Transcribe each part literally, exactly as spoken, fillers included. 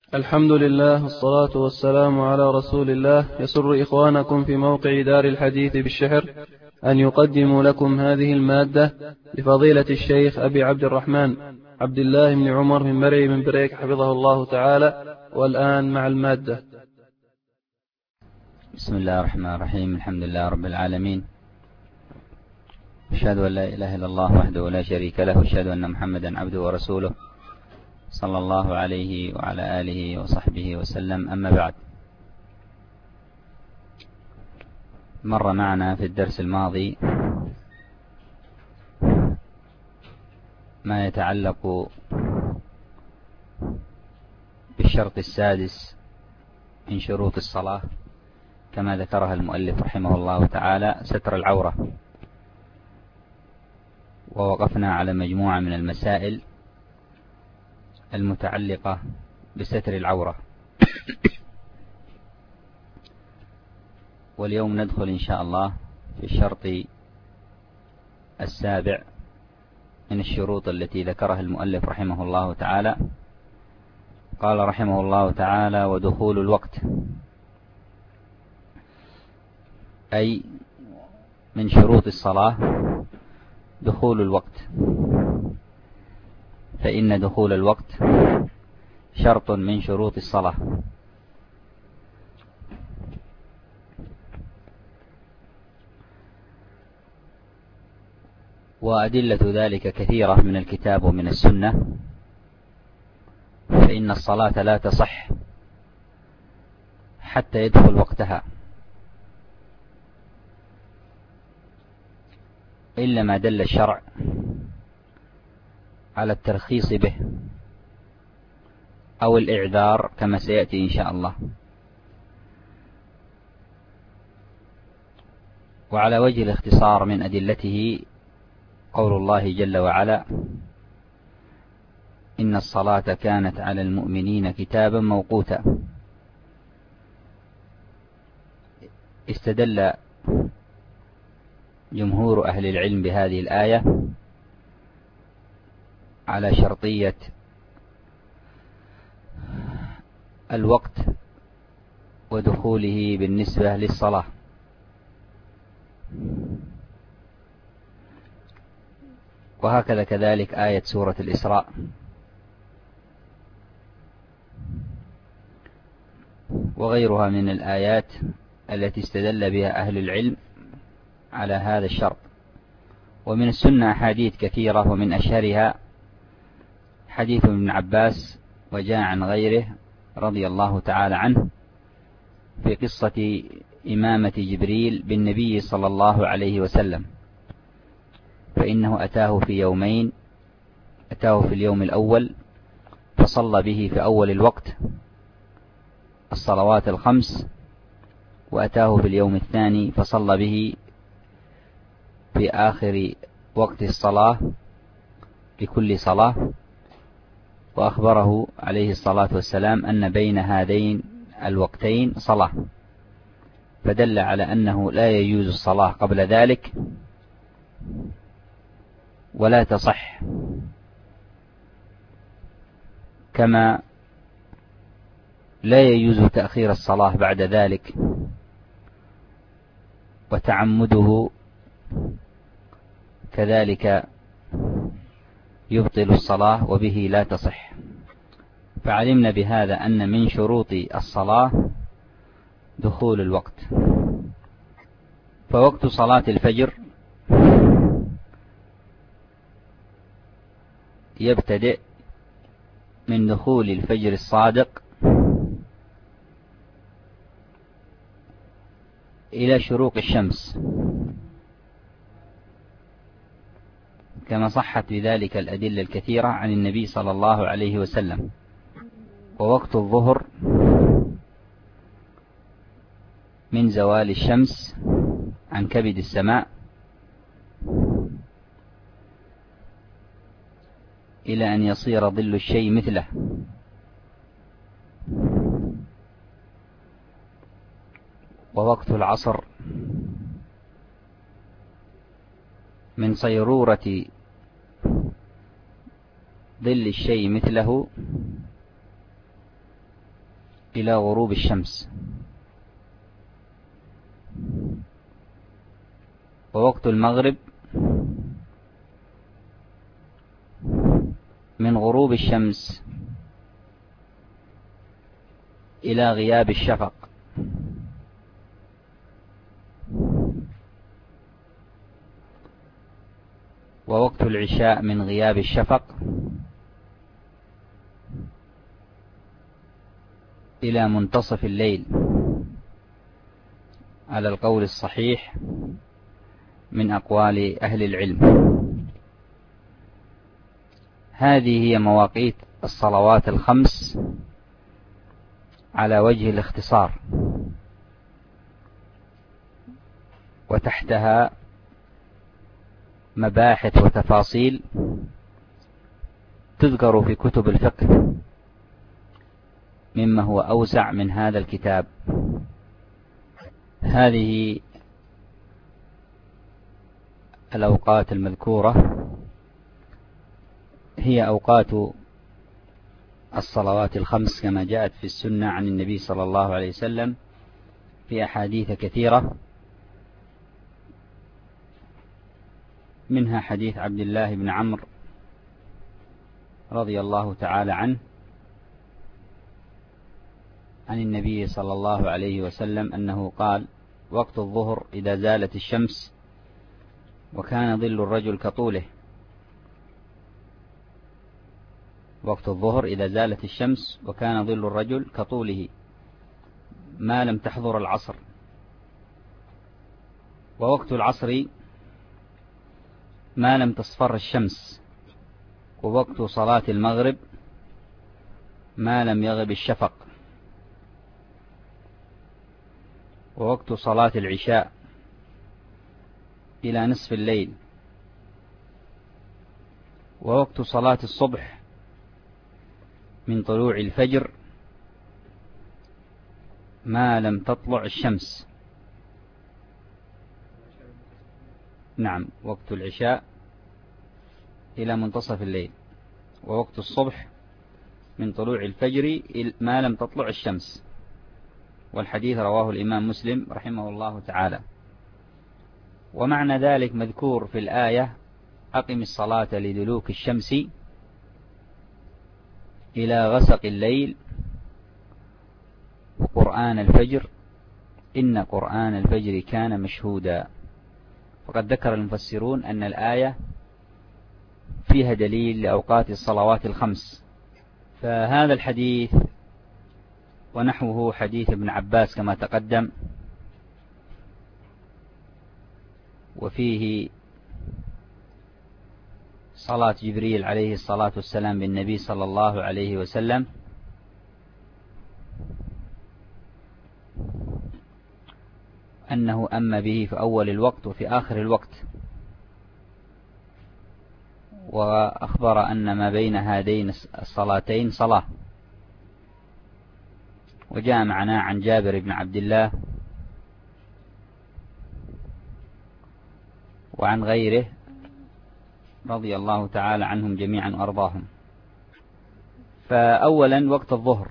الحمد لله والصلاة والسلام على رسول الله. يسر إخوانكم في موقع دار الحديث بالشحر أن يقدموا لكم هذه المادة لفضيلة الشيخ أبي عبد الرحمن عبد الله بن عمر من مرعي من بريك حفظه الله تعالى. والآن مع المادة. بسم الله الرحمن الرحيم. الحمد لله رب العالمين، أشهد أن لا إله إلا الله وحده لا شريك له، أشهد أن محمدا عبده ورسوله صلى الله عليه وعلى آله وصحبه وسلم. أما بعد، مر معنا في الدرس الماضي ما يتعلق بالشرط السادس من شروط الصلاة كما ذكرها المؤلف رحمه الله تعالى، ستر العورة، ووقفنا على مجموعة من المسائل المتعلقة بستر العورة. واليوم ندخل إن شاء الله في الشرط السابع من الشروط التي ذكرها المؤلف رحمه الله تعالى. قال رحمه الله تعالى: ودخول الوقت، أي من شروط الصلاة دخول الوقت، فإن دخول الوقت شرط من شروط الصلاة. وأدلة ذلك كثيرة من الكتاب ومن السنة، فإن الصلاة لا تصح حتى يدخل وقتها إلا ما دل الشرع على الترخيص به أو الإعذار كما سيأتي إن شاء الله. وعلى وجه الاختصار من أدلته قول الله جل وعلا: إن الصلاة كانت على المؤمنين كتابا موقوتا. استدل جمهور أهل العلم بهذه الآية على شرطية الوقت ودخوله بالنسبة للصلاة. وهكذا كذلك آية سورة الإسراء، وغيرها من الآيات التي استدل بها أهل العلم على هذا الشرط. ومن السنة أحاديث كثيرة، ومن أشهرها حديث ابن عباس وجاء عن غيره رضي الله تعالى عنه في قصة إمامة جبريل بالنبي صلى الله عليه وسلم، فإنه أتاه في يومين، أتاه في اليوم الأول فصلى به في أول الوقت الصلوات الخمس، وأتاه في اليوم الثاني فصلى به في آخر وقت الصلاة لكل صلاة، وأخبره عليه الصلاة والسلام أن بين هذين الوقتين صلاة، فدل على أنه لا يجوز الصلاة قبل ذلك ولا تصح، كما لا يجوز تأخير الصلاة بعد ذلك، وتعمده كذلك يبطل الصلاة وبه لا تصح. فعلمنا بهذا أن من شروط الصلاة دخول الوقت. فوقت صلاة الفجر يبتدئ من دخول الفجر الصادق إلى شروق الشمس، كما صحت بذلك الأدلة الكثيرة عن النبي صلى الله عليه وسلم. ووقت الظهر من زوال الشمس عن كبد السماء إلى أن يصير ظل الشيء مثله. ووقت العصر من صيرورة ظل الشيء مثله إلى غروب الشمس. ووقت المغرب من غروب الشمس إلى غياب الشفق. ووقت العشاء من غياب الشفق إلى منتصف الليل على القول الصحيح من أقوال أهل العلم. هذه هي مواقيت الصلوات الخمس على وجه الاختصار، وتحتها مباحث وتفاصيل تذكر في كتب الفقه مما هو أوسع من هذا الكتاب. هذه الأوقات المذكورة هي أوقات الصلوات الخمس كما جاءت في السنة عن النبي صلى الله عليه وسلم في أحاديث كثيرة، منها حديث عبد الله بن عمرو رضي الله تعالى عنه عن النبي صلى الله عليه وسلم أنه قال: وقت الظهر إذا زالت الشمس وكان ظل الرجل كطوله. وقت الظهر إذا زالت الشمس وكان ظل الرجل كطوله ما لم تحضر العصر. ووقت العصر ما لم تصفر الشمس. ووقت صلاة المغرب ما لم يغب الشفق. ووقت صلاة العشاء إلى نصف الليل. ووقت صلاة الصبح من طلوع الفجر ما لم تطلع الشمس. نعم، وقت العشاء إلى منتصف الليل. ووقت الصبح من طلوع الفجر ما لم تطلع الشمس. والحديث رواه الإمام مسلم رحمه الله تعالى. ومعنى ذلك مذكور في الآية: أقم الصلاة لدلوك الشمس إلى غسق الليل وقرآن الفجر إن قرآن الفجر كان مشهودا. وقد ذكر المفسرون أن الآية فيها دليل لأوقات الصلوات الخمس. فهذا الحديث ونحوه حديث ابن عباس كما تقدم، وفيه صلاة جبريل عليه الصلاة والسلام بالنبي صلى الله عليه وسلم، أنه أما به في أول الوقت وفي آخر الوقت. وأخبر أن ما بين هذين الصلاتين صلاة. وجاء معنا عن جابر بن عبد الله وعن غيره رضي الله تعالى عنهم جميعا وأرضاهم. فأولا وقت الظهر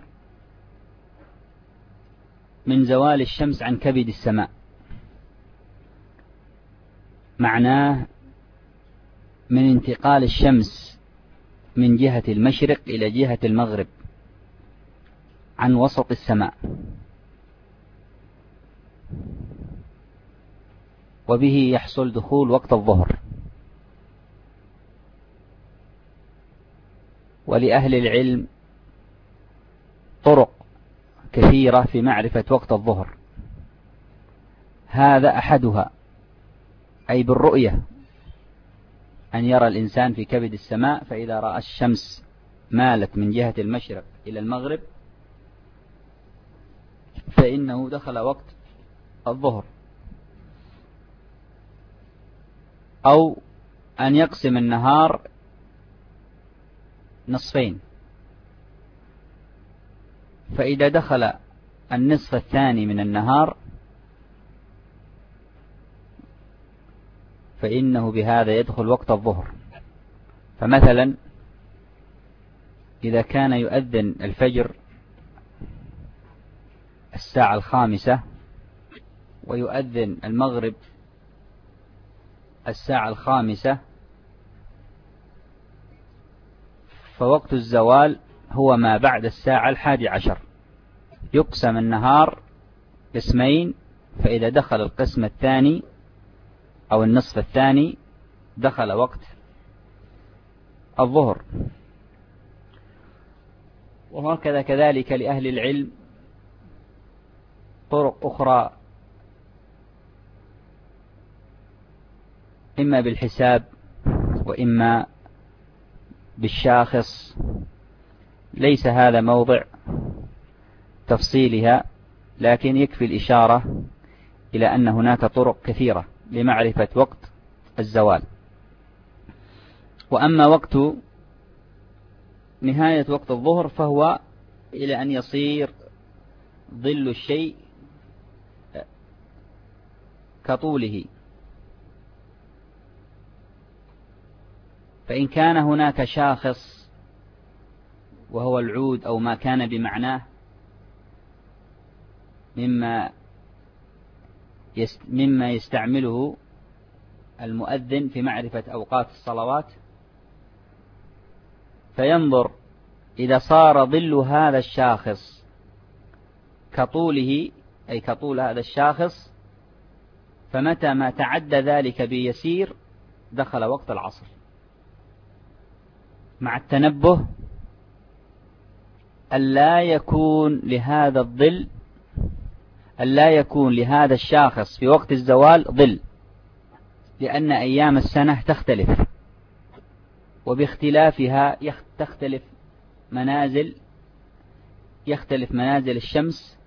من زوال الشمس عن كبد السماء، معناه من انتقال الشمس من جهة المشرق إلى جهة المغرب عن وسط السماء، وبه يحصل دخول وقت الظهر. ولأهل العلم طرق كثيرة في معرفة وقت الظهر، هذا أحدها أي بالرؤية، أن يرى الإنسان في كبد السماء، فإذا رأى الشمس مالت من جهة المشرق إلى المغرب فإنه دخل وقت الظهر. أو أن يقسم النهار نصفين، فإذا دخل النصف الثاني من النهار فإنه بهذا يدخل وقت الظهر. فمثلا إذا كان يؤذن الفجر الساعة الخامسة ويؤذن المغرب الساعة الخامسة، فوقت الزوال هو ما بعد الساعة الحادي عشر. يقسم النهار قسمين، فإذا دخل القسم الثاني أو النصف الثاني دخل وقت الظهر. وهكذا كذلك لأهل العلم طرق أخرى، إما بالحساب وإما بالشاخص، ليس هذا موضع تفصيلها، لكن يكفي الإشارة إلى أن هناك طرق كثيرة لمعرفة وقت الزوال. وأما وقت نهاية وقت الظهر فهو إلى أن يصير ظل الشيء كطوله، فإن كان هناك شاخص وهو العود أو ما كان بمعناه مما مما يستعمله المؤذن في معرفة أوقات الصلوات، فينظر إذا صار ظل هذا الشاخص كطوله أي كطول هذا الشاخص، فمتى ما تعدى ذلك بيسير دخل وقت العصر، مع التنبه ألا يكون لهذا الظل ألا يكون لهذا الشاخص في وقت الزوال ظل، لأن أيام السنة تختلف، وباختلافها تختلف منازل يختلف منازل الشمس،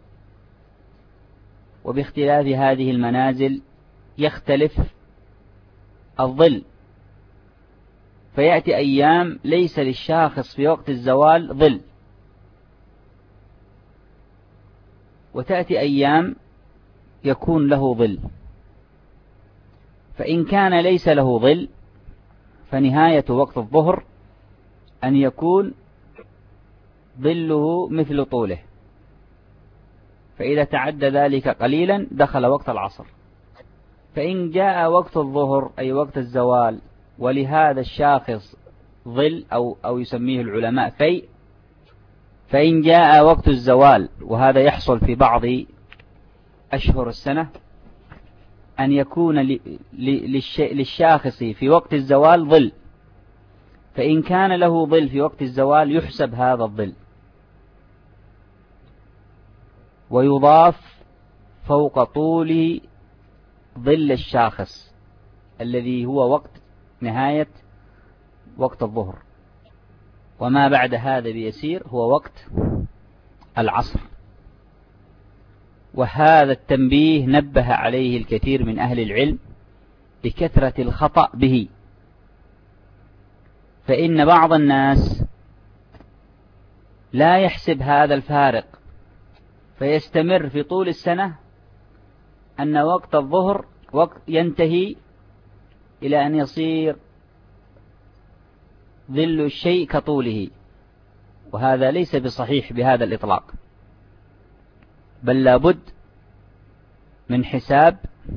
وباختلاف هذه المنازل يختلف الظل، فيأتي أيام ليس للشاخص في وقت الزوال ظل، وتأتي أيام يكون له ظل. فإن كان ليس له ظل فنهاية وقت الظهر أن يكون ظله مثل طوله، فإذا تعدى ذلك قليلا دخل وقت العصر. فإن جاء وقت الظهر أي وقت الزوال ولهذا الشاخص ظل أو, أو يسميه العلماء فيء، فإن جاء وقت الزوال، وهذا يحصل في بعض أشهر السنة، أن يكون للشاخص في وقت الزوال ظل، فإن كان له ظل في وقت الزوال يحسب هذا الظل ويضاف فوق طول ظل الشاخص الذي هو وقت نهاية وقت الظهر، وما بعد هذا بيسير هو وقت العصر. وهذا التنبيه نبه عليه الكثير من أهل العلم لكثرة الخطأ به، فإن بعض الناس لا يحسب هذا الفارق، فيستمر في طول السنة أن وقت الظهر وقت ينتهي إلى أن يصير ظل الشيء كطوله، وهذا ليس بصحيح بهذا الإطلاق، بل لابد من حساب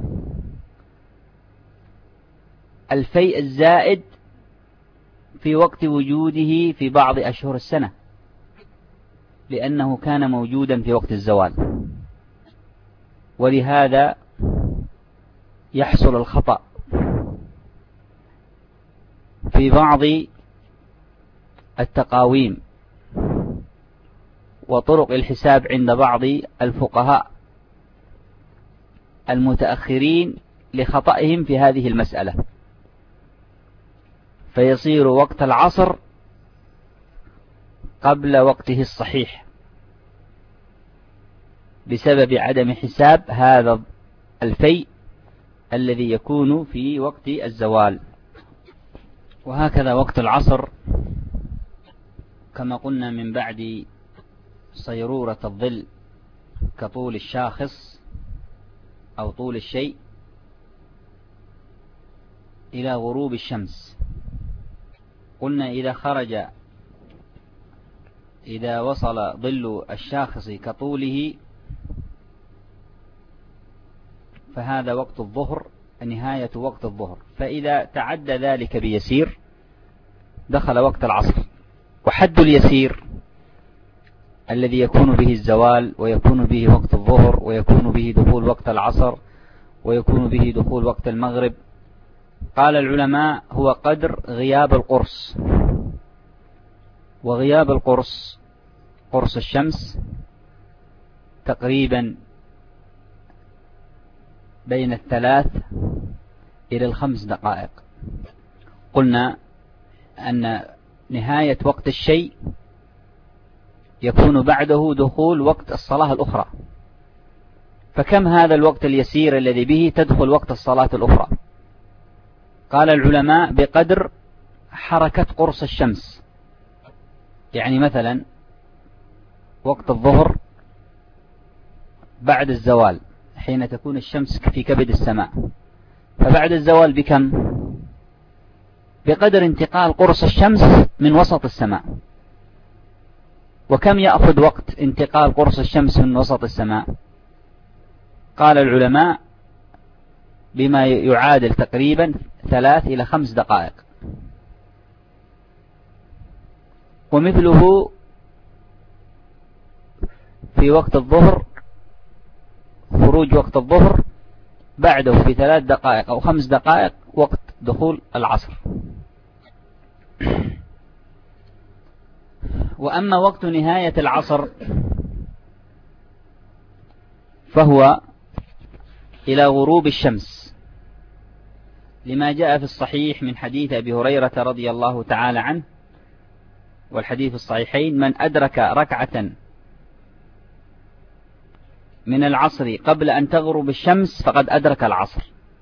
الفيء الزائد في وقت وجوده في بعض أشهر السنة، لأنه كان موجودا في وقت الزوال، ولهذا يحصل الخطأ في بعض التقاويم وطرق الحساب عند بعض الفقهاء المتأخرين لخطئهم في هذه المسألة، فيصير وقت العصر قبل وقته الصحيح بسبب عدم حساب هذا الفيء الذي يكون في وقت الزوال. وهكذا وقت العصر كما قلنا من بعد صيرورة الظل كطول الشاخص أو طول الشيء إلى غروب الشمس. قلنا إذا خرج إذا وصل ظل الشاخص كطوله فهذا وقت الظهر، نهاية وقت الظهر. فإذا تعدى ذلك بيسير دخل وقت العصر. وحد اليسير الذي يكون به الزوال ويكون به وقت الظهر ويكون به دخول وقت العصر ويكون به دخول وقت المغرب، قال العلماء هو قدر غياب القرص. وغياب القرص، قرص الشمس، تقريبا بين الثلاث إلى الخمس دقائق. قلنا أن نهاية وقت الشيء يكون بعده دخول وقت الصلاة الأخرى. فكم هذا الوقت اليسير الذي به تدخل وقت الصلاة الأخرى؟ قال العلماء بقدر حركة قرص الشمس. يعني مثلا وقت الظهر بعد الزوال حين تكون الشمس في كبد السماء، فبعد الزوال بكم؟ بقدر انتقال قرص الشمس من وسط السماء. وكم يأخذ وقت انتقال قرص الشمس من وسط السماء؟ قال العلماء بما يعادل تقريبا ثلاث إلى خمس دقائق. ومثله في وقت الظهر، خروج وقت الظهر بعده في ثلاث دقائق أو خمس دقائق وقت دخول العصر. وأما وقت نهاية العصر فهو إلى غروب الشمس، لما جاء في الصحيح من حديث أبي هريرة رضي الله تعالى عنه، والحديث الصحيحين: من أدرك ركعة من العصر قبل أن تغرب الشمس فقد أدرك العصر،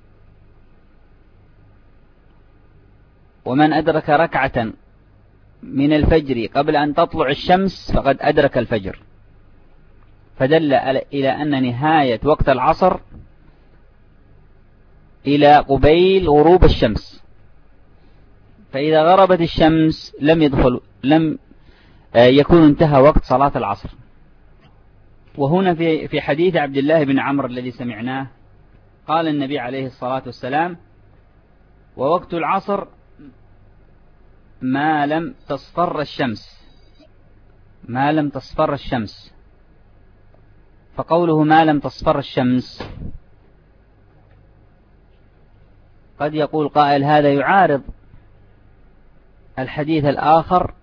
ومن أدرك ركعة من الفجر قبل أن تطلع الشمس فقد أدرك الفجر. فدل إلى أن نهاية وقت العصر إلى قبيل غروب الشمس، فإذا غربت الشمس لم يدخل لم يكون انتهى وقت صلاة العصر. وهنا في في حديث عبد الله بن عمرو الذي سمعناه قال النبي عليه الصلاة والسلام: ووقت العصر ما لم تصفر الشمس، ما لم تصفر الشمس. فقوله ما لم تصفر الشمس قد يقول قائل هذا يعارض الحديث الآخر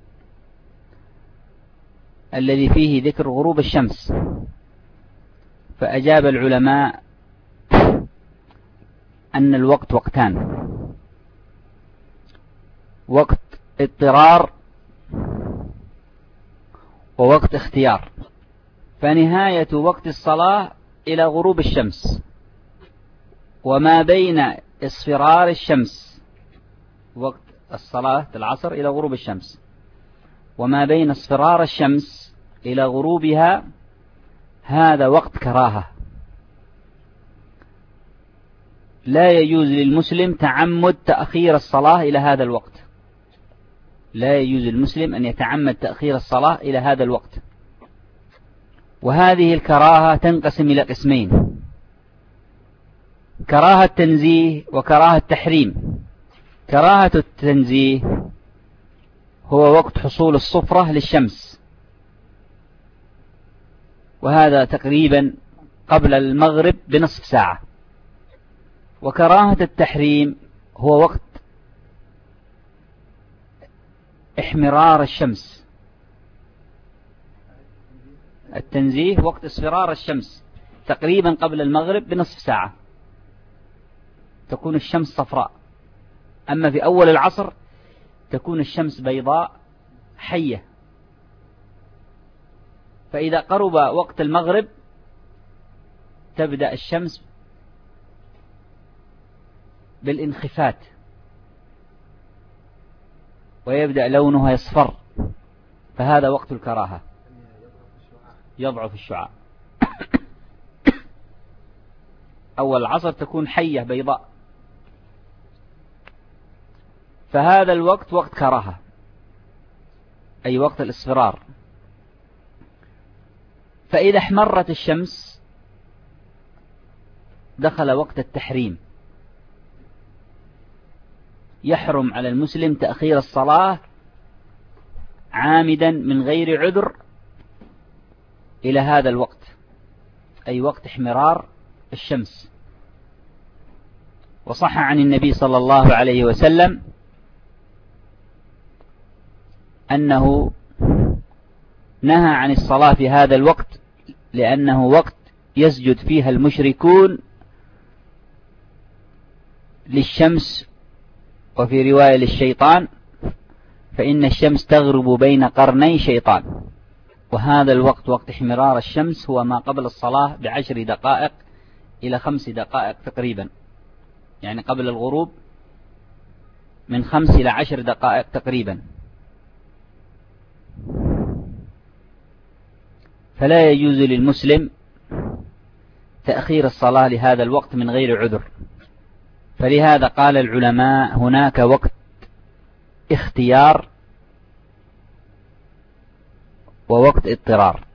الذي فيه ذكر غروب الشمس. فأجاب العلماء أن الوقت وقتان: وقت اضطرار ووقت اختيار. فنهاية وقت الصلاة إلى غروب الشمس، وما بين اصفرار الشمس، وقت الصلاة العصر إلى غروب الشمس، وما بين اصفرار الشمس إلى غروبها هذا وقت كراهة. لا يجوز للمسلم تعمد تأخير الصلاة إلى هذا الوقت، لا يجوز للمسلم أن يتعمد تأخير الصلاة إلى هذا الوقت. وهذه الكراهة تنقسم إلى قسمين: كراهة تنزيه وكراهة تحريم. كراهة التنزيه هو وقت حصول الصفرة للشمس، وهذا تقريبا قبل المغرب بنصف ساعة. وكراهة التحريم هو وقت احمرار الشمس. التنزيه وقت اصفرار الشمس تقريبا قبل المغرب بنصف ساعة تكون الشمس صفراء. أما في أول العصر تكون الشمس بيضاء حية. فإذا قرب وقت المغرب تبدأ الشمس بالانخفاض ويبدأ لونها يصفر، فهذا وقت الكراهة، يضعف الشعاع. أول العصر تكون حية بيضاء، فهذا الوقت وقت كراهة، أي وقت الاصفرار. فإذا احمرت الشمس دخل وقت التحريم، يحرم على المسلم تأخير الصلاة عامدا من غير عذر إلى هذا الوقت، أي وقت احمرار الشمس. وصح عن النبي صلى الله عليه وسلم أنه نهى عن الصلاة في هذا الوقت لأنه وقت يسجد فيها المشركون للشمس، وفي رواية للشيطان، فإن الشمس تغرب بين قرني شيطان. وهذا الوقت وقت احمرار الشمس هو ما قبل الصلاة بعشر دقائق إلى خمس دقائق تقريبا، يعني قبل الغروب من خمس إلى عشر دقائق تقريبا. فلا يجوز للمسلم تأخير الصلاة لهذا الوقت من غير عذر. فلهذا قال العلماء هناك وقت اختيار ووقت اضطرار.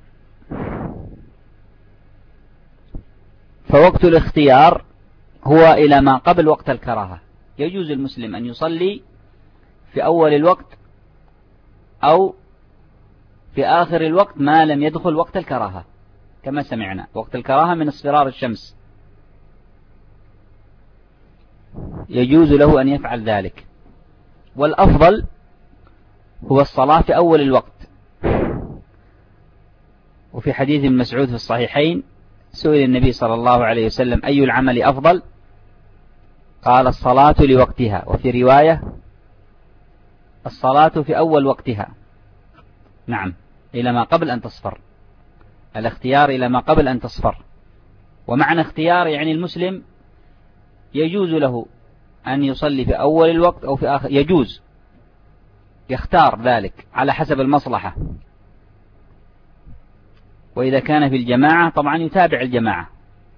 فوقت الاختيار هو إلى ما قبل وقت الكراهة، يجوز المسلم أن يصلي في أول الوقت أو في آخر الوقت ما لم يدخل وقت الكراهة، كما سمعنا وقت الكراهة من اصفرار الشمس يجوز له أن يفعل ذلك. والأفضل هو الصلاة في أول الوقت. وفي حديث ابن مسعود في الصحيحين سئل النبي صلى الله عليه وسلم أي العمل أفضل؟ قال الصلاة لوقتها، وفي رواية الصلاة في أول وقتها. نعم، إلى ما قبل أن تصفر، الاختيار إلى ما قبل أن تصفر. ومعنى اختيار يعني المسلم يجوز له أن يصلي في أول الوقت أو في آخر، يجوز يختار ذلك على حسب المصلحة. وإذا كان في الجماعة طبعا يتابع الجماعة.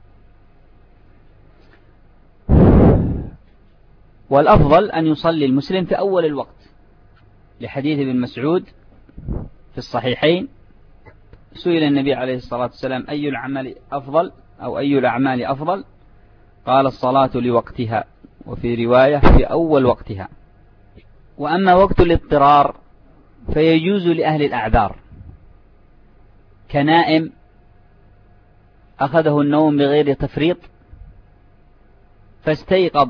والأفضل أن يصلي المسلم في أول الوقت، لحديث ابن مسعود في الصحيحين سئل النبي عليه الصلاة والسلام أي العمل أفضل أو أي الأعمال أفضل؟ قال الصلاة لوقتها، وفي رواية في أول وقتها. وأما وقت الاضطرار فيجوز لأهل الأعذار، كنائم أخذه النوم بغير تفريط فاستيقظ،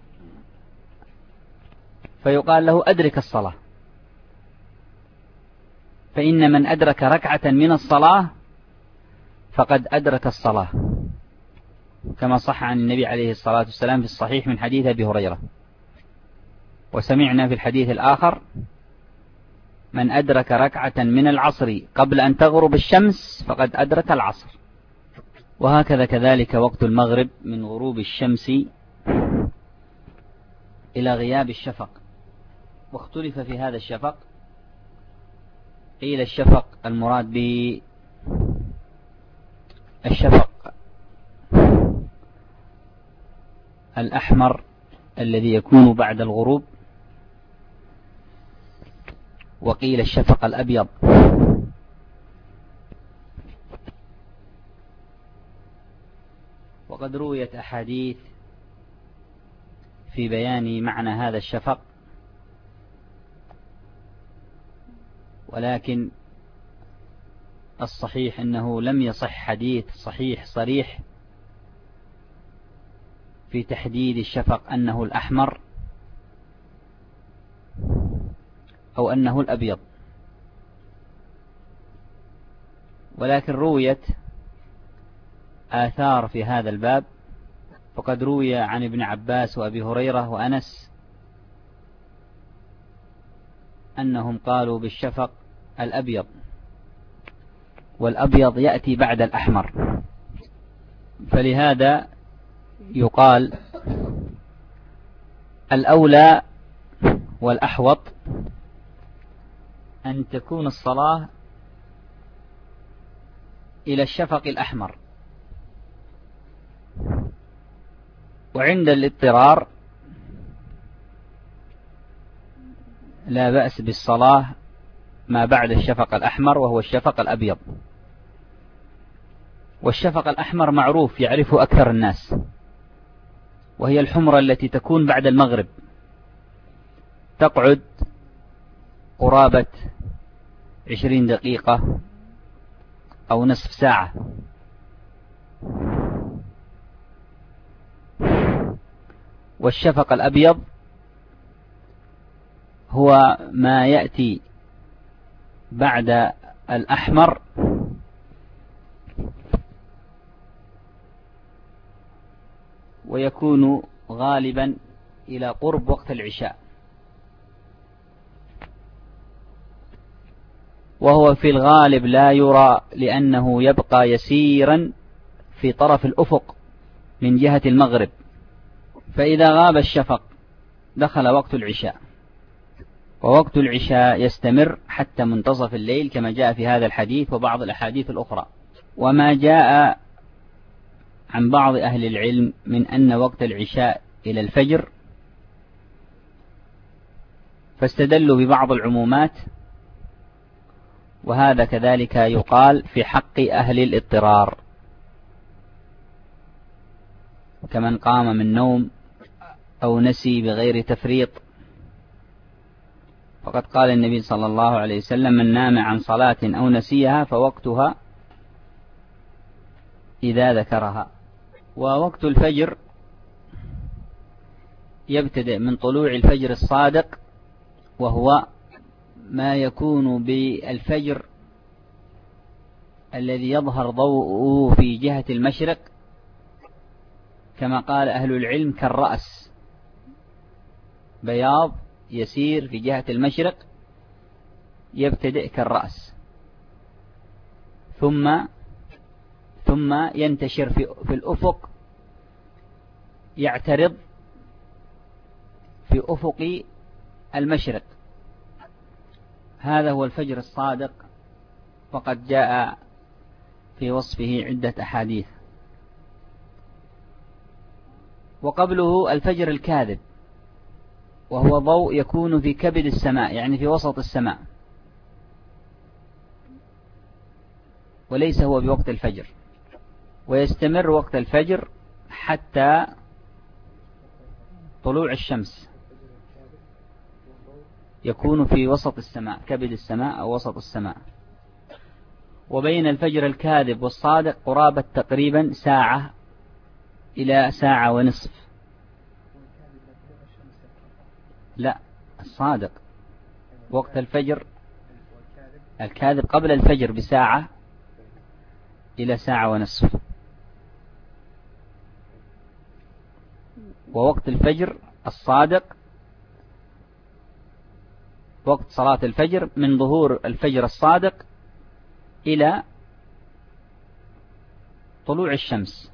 فيقال له أدرك الصلاة، فإن من أدرك ركعة من الصلاة فقد أدرك الصلاة، كما صح عن النبي عليه الصلاة والسلام في الصحيح من حديث أبي هريرة. وسمعنا في الحديث الآخر من أدرك ركعة من العصر قبل أن تغرب الشمس فقد أدرك العصر. وهكذا كذلك وقت المغرب من غروب الشمس إلى غياب الشفق. واختلف في هذا الشفق، قيل الشفق المراد به الشفق الأحمر الذي يكون بعد الغروب، وقيل الشفق الأبيض. وقد رويت أحاديث في بيان معنى هذا الشفق، ولكن الصحيح أنه لم يصح حديث صحيح صريح في تحديد الشفق أنه الأحمر أو أنه الأبيض. ولكن رويت آثار في هذا الباب، فقد روي عن ابن عباس وأبي هريرة وأنس أنهم قالوا بالشفق الأبيض، والأبيض يأتي بعد الأحمر. فلهذا يقال الأولى والأحوط أن تكون الصلاة إلى الشفق الأحمر. وعند الاضطرار لا بأس بالصلاة ما بعد الشفق الأحمر وهو الشفق الأبيض. والشفق الأحمر معروف يعرفه أكثر الناس، وهي الحمرة التي تكون بعد المغرب، تقعد قرابة عشرين دقيقة أو نصف ساعة. والشفق الأبيض هو ما يأتي بعد الأحمر ويكون غالبا إلى قرب وقت العشاء، وهو في الغالب لا يرى لأنه يبقى يسيرا في طرف الأفق من جهة المغرب، فإذا غاب الشفق دخل وقت العشاء، ووقت العشاء يستمر حتى منتصف الليل كما جاء في هذا الحديث وبعض الأحاديث الأخرى. وما جاء عن بعض أهل العلم من أن وقت العشاء إلى الفجر فاستدلوا ببعض العمومات، وهذا كذلك يقال في حق أهل الاضطرار كمن قام من نوم أو نسي بغير تفريط، فقد قال النبي صلى الله عليه وسلم: من نام عن صلاة أو نسيها فوقتها إذا ذكرها. ووقت الفجر يبتدئ من طلوع الفجر الصادق، وهو ما يكون بالفجر الذي يظهر ضوءه في جهة المشرق، كما قال أهل العلم كالرأس، بياض يسير في جهة المشرق يبتدئ كالرأس، ثم ثم ينتشر في, في الأفق، يعترض في أفق المشرق. هذا هو الفجر الصادق، وقد جاء في وصفه عدة أحاديث. وقبله الفجر الكاذب، وهو ضوء يكون في كبد السماء، يعني في وسط السماء، وليس هو بوقت الفجر، ويستمر وقت الفجر حتى طلوع الشمس، يكون في وسط السماء، كبد السماء أو وسط السماء. وبين الفجر الكاذب والصادق قرابة تقريبا ساعة إلى ساعة ونصف. لا، الصادق وقت الفجر، الكاذب قبل الفجر بساعة إلى ساعة ونصف، ووقت الفجر الصادق وقت صلاة الفجر من ظهور الفجر الصادق إلى طلوع الشمس.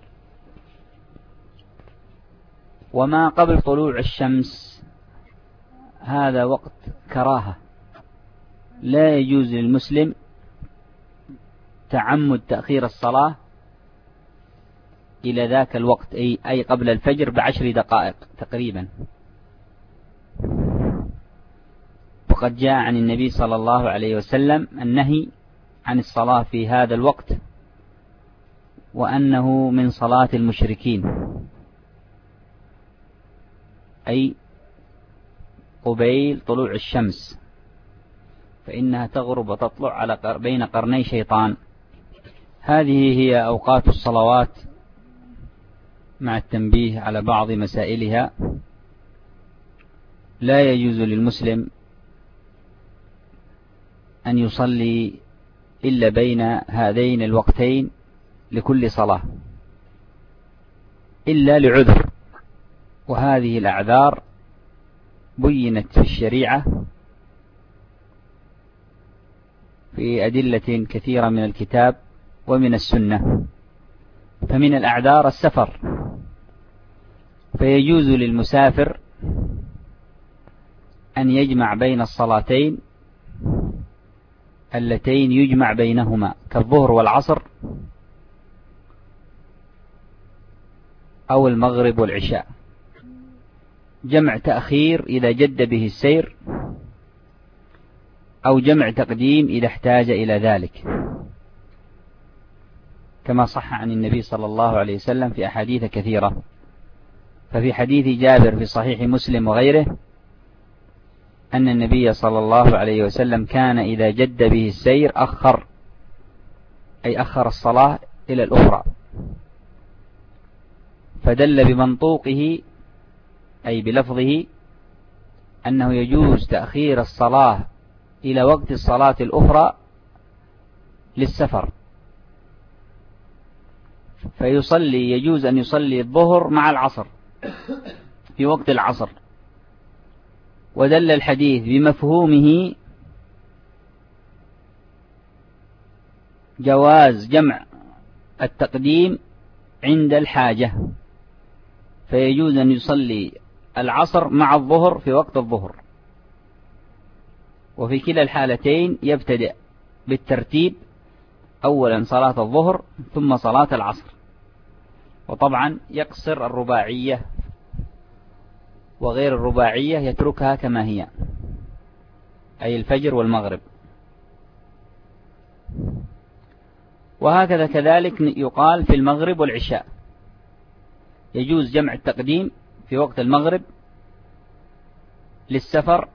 وما قبل طلوع الشمس هذا وقت كراهة، لا يجوز للمسلم تعمد تأخير الصلاة إلى ذاك الوقت، أي, أي قبل الفجر بعشر دقائق تقريبا. وقد جاء عن النبي صلى الله عليه وسلم النهي عن الصلاة في هذا الوقت، وأنه من صلاة المشركين، أي قبيل طلوع الشمس، فإنها تغرب وتطلع على بين قرني شيطان. هذه هي أوقات الصلوات مع التنبيه على بعض مسائلها. لا يجوز للمسلم أن يصلي إلا بين هذين الوقتين لكل صلاة إلا لعذر، وهذه الأعذار بينت في الشريعة في أدلة كثيرة من الكتاب ومن السنة. فمن الأعذار السفر، فيجوز للمسافر أن يجمع بين الصلاتين اللتين يجمع بينهما كالظهر والعصر أو المغرب والعشاء، جمع تأخير إذا جد به السير، أو جمع تقديم إذا احتاج إلى ذلك، كما صح عن النبي صلى الله عليه وسلم في أحاديث كثيرة. ففي حديث جابر في صحيح مسلم وغيره أن النبي صلى الله عليه وسلم كان إذا جد به السير أخر، أي أخر الصلاة إلى الأخرى، فدل بمنطوقه أي بلفظه أنه يجوز تأخير الصلاة إلى وقت الصلاة الأخرى للسفر، فيصلي يجوز أن يصلي الظهر مع العصر في وقت العصر، ودل الحديث بمفهومه جواز جمع التقديم عند الحاجة، فيجوز أن يصلي العصر مع الظهر في وقت الظهر، وفي كلا الحالتين يبتدئ بالترتيب، أولا صلاة الظهر ثم صلاة العصر، وطبعا يقصر الرباعية، وغير الرباعية يتركها كما هي، أي الفجر والمغرب. وهكذا كذلك يقال في المغرب والعشاء، يجوز جمع التقديم في وقت المغرب للسفر،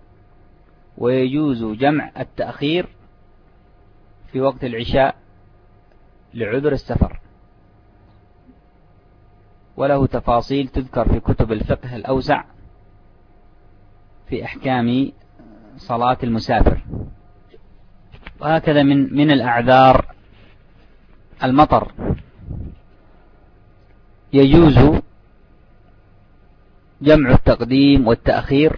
ويجوز جمع التأخير في وقت العشاء لعذر السفر، وله تفاصيل تذكر في كتب الفقه الأوسع في أحكام صلاة المسافر. وهكذا من من الأعذار المطر، يجوز جمع التقديم والتأخير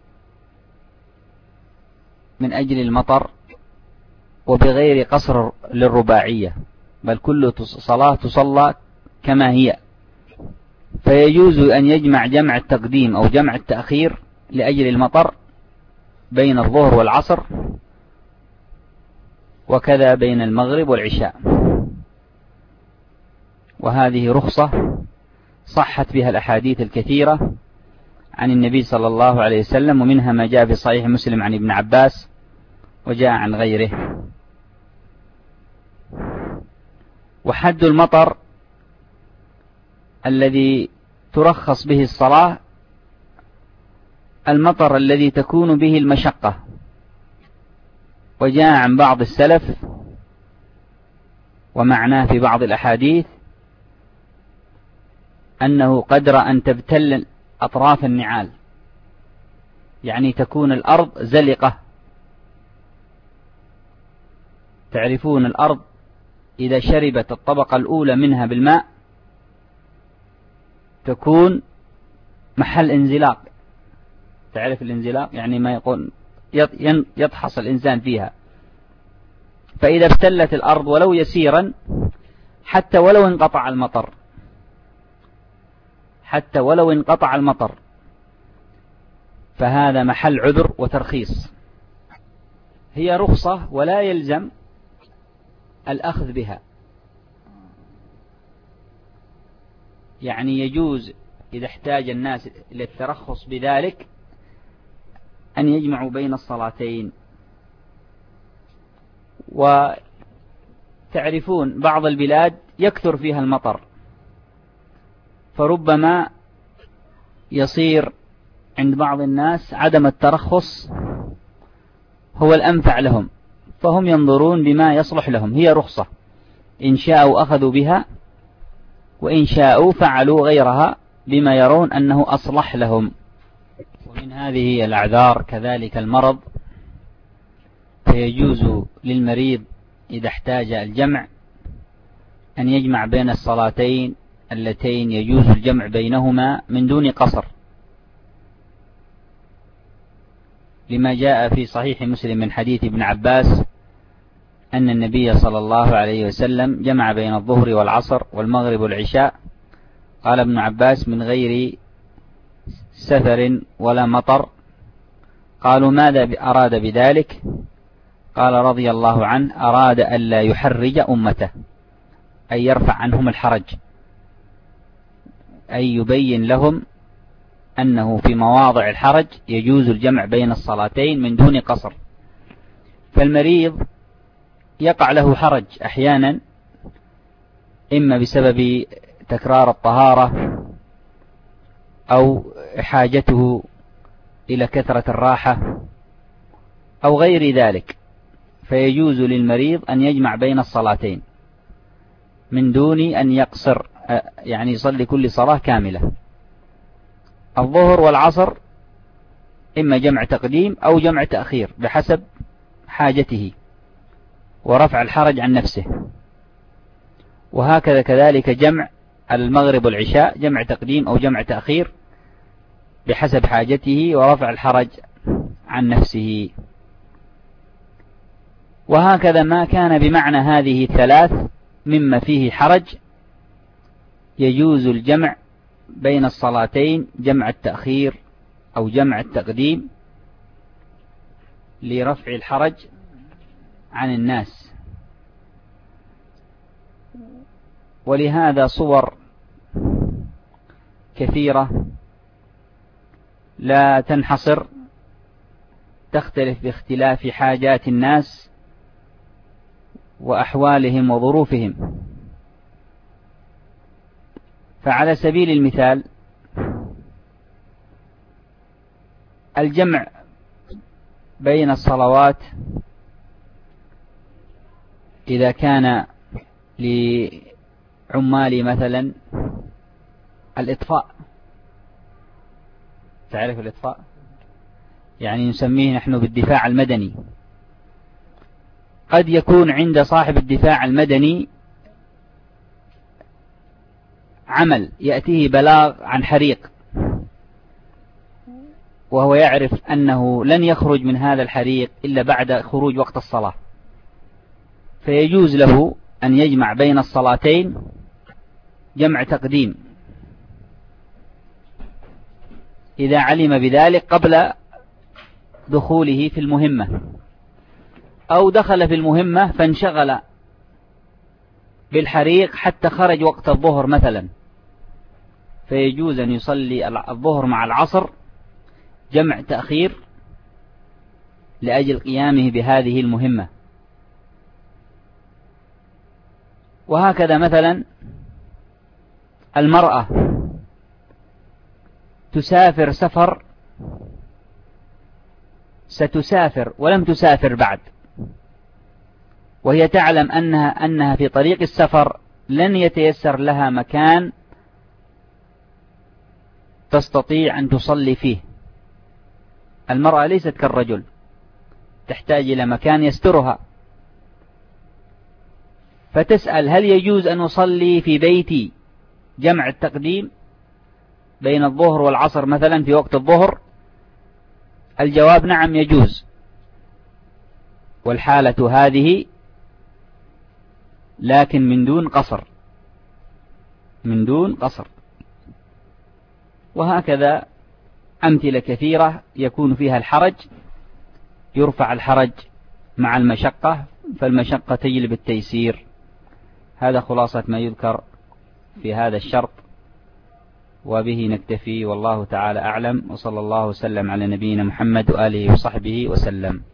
من أجل المطر، وبغير قصر للرباعية، بل كل صلاة تصلى كما هي، فيجوز أن يجمع جمع التقديم أو جمع التأخير لأجل المطر بين الظهر والعصر، وكذا بين المغرب والعشاء، وهذه رخصة صحت بها الأحاديث الكثيرة عن النبي صلى الله عليه وسلم، ومنها ما جاء في صحيح مسلم عن ابن عباس وجاء عن غيره. وحد المطر الذي ترخص به الصلاة المطر الذي تكون به المشقة، وجاء عن بعض السلف ومعناه في بعض الأحاديث أنه قدر أن تبتل أطراف النعال، يعني تكون الأرض زلقة. تعرفون الأرض إذا شربت الطبقة الأولى منها بالماء تكون محل انزلاق، تعرف الانزلاق يعني ما يقول يطحص الإنسان فيها، فإذا ابتلت الأرض ولو يسيرا حتى ولو انقطع المطر حتى ولو انقطع المطر فهذا محل عذر وترخيص، هي رخصة ولا يلزم الأخذ بها، يعني يجوز إذا احتاج الناس إلى الترخص بذلك أن يجمعوا بين الصلاتين. وتعرفون بعض البلاد يكثر فيها المطر، فربما يصير عند بعض الناس عدم الترخص هو الأنفع لهم، فهم ينظرون بما يصلح لهم، هي رخصة إن شاءوا أخذوا بها، وإن شاءوا فعلوا غيرها بما يرون أنه أصلح لهم. ومن هذه الأعذار كذلك المرض، فيجوز للمريض إذا احتاج الجمع أن يجمع بين الصلاتين اللتين يجوز الجمع بينهما من دون قصر، لما جاء في صحيح مسلم من حديث ابن عباس أن النبي صلى الله عليه وسلم جمع بين الظهر والعصر والمغرب والعشاء، قال ابن عباس من غير سفر ولا مطر. قالوا ماذا أراد بذلك؟ قال رضي الله عنه أراد ألا يحرج أمته، أي يرفع عنهم الحرج، أي يبين لهم أنه في مواضع الحرج يجوز الجمع بين الصلاتين من دون قصر. فالمريض يقع له حرج أحيانا، إما بسبب تكرار الطهارة أو حاجته إلى كثرة الراحة أو غير ذلك، فيجوز للمريض أن يجمع بين الصلاتين من دون أن يقصر، يعني يصلي كل صلاة كاملة. الظهر والعصر إما جمع تقديم أو جمع تأخير بحسب حاجته ورفع الحرج عن نفسه. وهكذا كذلك جمع المغرب والعشاء جمع تقديم أو جمع تأخير بحسب حاجته ورفع الحرج عن نفسه. وهكذا ما كان بمعنى هذه الثلاث مما فيه حرج يجوز الجمع بين الصلاتين، جمع التأخير أو جمع التقديم لرفع الحرج عن الناس. ولهذا صور كثيرة لا تنحصر، تختلف باختلاف حاجات الناس وأحوالهم وظروفهم. فعلى سبيل المثال الجمع بين الصلوات إذا كان لعمال مثلا الإطفاء، تعرف الإطفاء يعني نسميه نحن بالدفاع المدني. قد يكون عند صاحب الدفاع المدني عمل يأتيه بلاغ عن حريق، وهو يعرف أنه لن يخرج من هذا الحريق إلا بعد خروج وقت الصلاة، فيجوز له أن يجمع بين الصلاتين جمع تقديم إذا علم بذلك قبل دخوله في المهمة، أو دخل في المهمة فانشغل بالحريق حتى خرج وقت الظهر مثلا، فيجوز أن يصلي الظهر مع العصر جمع تأخير لأجل قيامه بهذه المهمة. وهكذا مثلا المرأة تسافر سفر، ستسافر ولم تسافر بعد، وهي تعلم أنها, أنها في طريق السفر لن يتيسر لها مكان تستطيع أن تصلي فيه. المرأة ليست كالرجل، تحتاج إلى مكان يسترها، فتسأل هل يجوز أن أصلي في بيتي جمع التقديم بين الظهر والعصر مثلا في وقت الظهر؟ الجواب نعم يجوز، والحالة هذه لكن من دون قصر، من دون قصر. وهكذا أمثلة كثيرة يكون فيها الحرج، يرفع الحرج مع المشقة، فالمشقة تجلب التيسير. هذا خلاصة ما يذكر في هذا الشرط، وبه نكتفي، والله تعالى أعلم، وصلى الله وسلم على نبينا محمد وآله وصحبه وسلم.